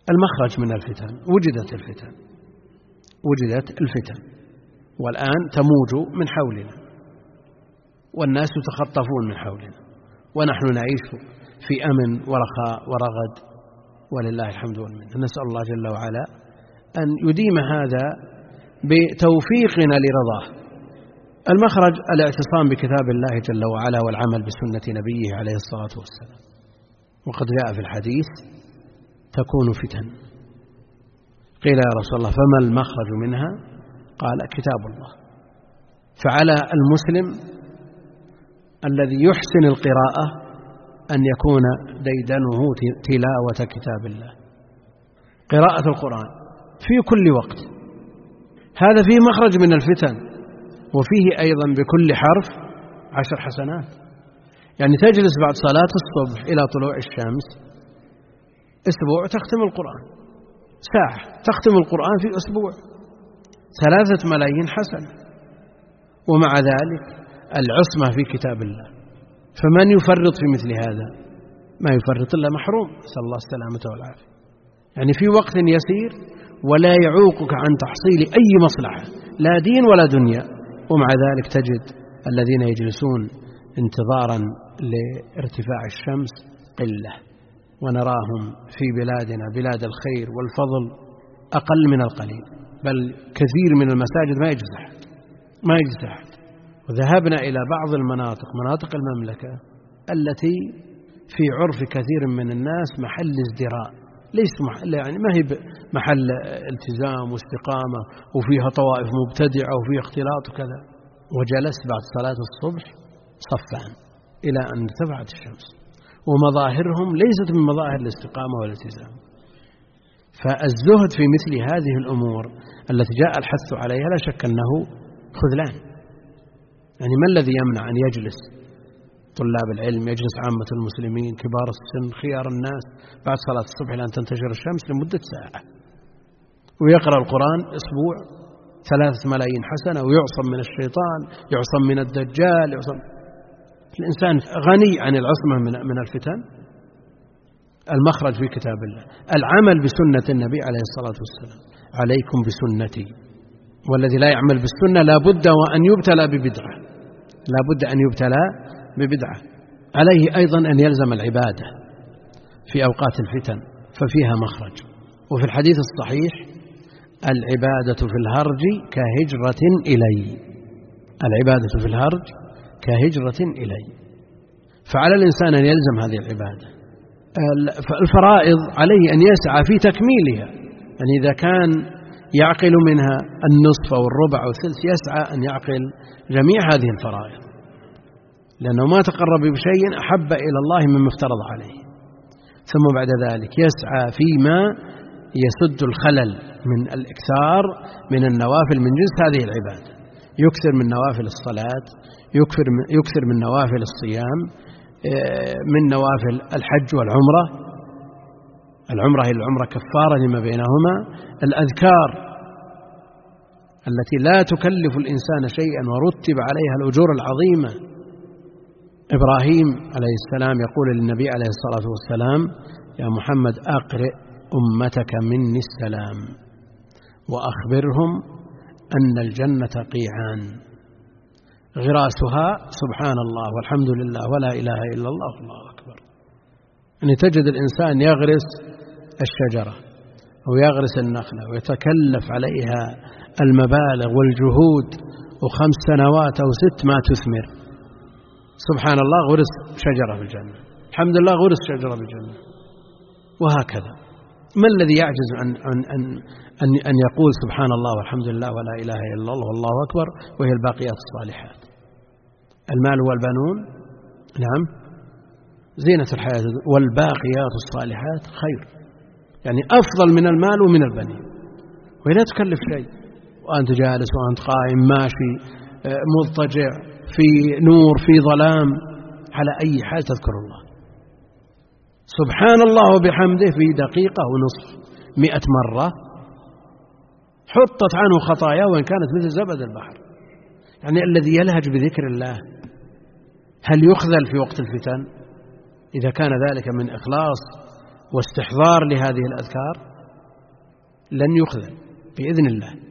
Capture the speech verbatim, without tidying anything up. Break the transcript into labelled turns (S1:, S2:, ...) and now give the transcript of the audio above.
S1: المخرج من الفتن. وجدت الفتن وجدت الفتن والآن تموج من حولنا، والناس يتخطفون من حولنا، ونحن نعيش في أمن ورخاء ورغد ولله الحمد والمنة. نسأل الله جل وعلا أن يديم هذا بتوفيقنا لرضاه. المخرج الاعتصام بكتاب الله جل وعلا والعمل بسنة نبيه عليه الصلاة والسلام. وقد جاء في الحديث تكون فتن. قيل يا رسول الله فما المخرج منها؟ قال كتاب الله. فعلى المسلم الذي يحسن القراءة أن يكون ديدنه تلاوة كتاب الله، قراءة القرآن في كل وقت. هذا فيه مخرج من الفتن، وفيه أيضا بكل حرف عشر حسنات. يعني تجلس بعد صلاة الصبح إلى طلوع الشمس أسبوع تختم القرآن، ساعة تختم القرآن في أسبوع، ثلاثة ملايين حسنة. ومع ذلك العصمة في كتاب الله، فمن يفرط في مثل هذا؟ ما يفرط إلا محروم، نسأل الله السلامة والعافية. يعني في وقت يسير ولا يعوقك عن تحصيل أي مصلحة، لا دين ولا دنيا، ومع ذلك تجد الذين يجلسون انتظارا لارتفاع الشمس قلة، ونراهم في بلادنا بلاد الخير والفضل أقل من القليل، بل كثير من المساجد ما يجلس أحد ما يجلس أحد. وذهبنا إلى بعض المناطق مناطق المملكة التي في عرف كثير من الناس محل ازدراء، ليس محل يعني ما هي محل التزام واستقامة، وفيها طوائف مبتدعة وفيها اختلاط وكذا. وجلست بعد صلاة الصبح صفان إلى أن ارتفعت الشمس، ومظاهرهم ليست من مظاهر الاستقامة والالتزام. فالزهد في مثل هذه الأمور التي جاء الحث عليها لا شك أنه خذلان. يعني ما الذي يمنع أن يجلس طلاب العلم، يجلس عامة المسلمين كبار السن خيار الناس بعد صلاة الصبح إلى أن تنتشر الشمس لمدة ساعة، ويقرأ القرآن أسبوع ثلاثة ملايين حسنة، ويعصم من الشيطان، يعصم من الدجال، يعصم. الإنسان غني عن العصمة من الفتن. المخرج في كتاب الله، العمل بسنة النبي عليه الصلاة والسلام. عليكم بسنتي، والذي لا يعمل بالسنة لا بد وأن يبتلى ببدعة، لا بد أن يبتلى ببدعة. عليه أيضا أن يلزم العبادة في أوقات الفتن، ففيها مخرج. وفي الحديث الصحيح العبادة في الهرج كهجرة إلي، العبادة في الهرج كهجرة إلي. فعلى الإنسان أن يلزم هذه العبادة. الفرائض عليه أن يسعى في تكميلها، يعني إذا كان يعقل منها النصف أو الربع أو الثلث يسعى أن يعقل جميع هذه الفرائض، لأنه ما تقرب بشيء أحب إلى الله مما افترض عليه. ثم بعد ذلك يسعى فيما يسد الخلل من الإكثار من النوافل من جنس هذه العبادة، يكثر من نوافل الصلاة، يكثر من, يكثر من نوافل الصيام، من نوافل الحج والعمرة. العمرة هي العمرة كفارة لما بينهما. الأذكار التي لا تكلف الإنسان شيئا ورتب عليها الأجور العظيمة. إبراهيم عليه السلام يقول للنبي عليه الصلاة والسلام يا محمد أقرئ أمتك مني السلام وأخبرهم أن الجنة قيعان غراسها سبحان الله والحمد لله ولا إله إلا الله والله أكبر. يعني تجد الإنسان يغرس الشجرة أو يغرس النخلة ويتكلف عليها المبالغ والجهود، وخمس سنوات أو ست ما تثمر. سبحان الله غرس شجرة في الجنة، الحمد لله غرس شجرة في الجنة، وهكذا. ما الذي يعجز عن أن أن أن أن يقول سبحان الله والحمد لله ولا إله إلا الله والله أكبر وهي الباقيات الصالحات؟ المال والبنون نعم زينة الحياة، والباقيات الصالحات خير، يعني أفضل من المال ومن البنين، وهي لا تكلف شيء، وأنت جالس وأنت قائم ماشي مضطجع في نور في ظلام، على أي حال تذكر الله سبحان الله وبحمده في دقيقة ونصف مئة مرة حطت عنه خطايا وإن كانت مثل زبد البحر. يعني الذي يلهج بذكر الله هل يخذل في وقت الفتن إذا كان ذلك من إخلاص واستحضار لهذه الأذكار؟ لن يخذل بإذن الله.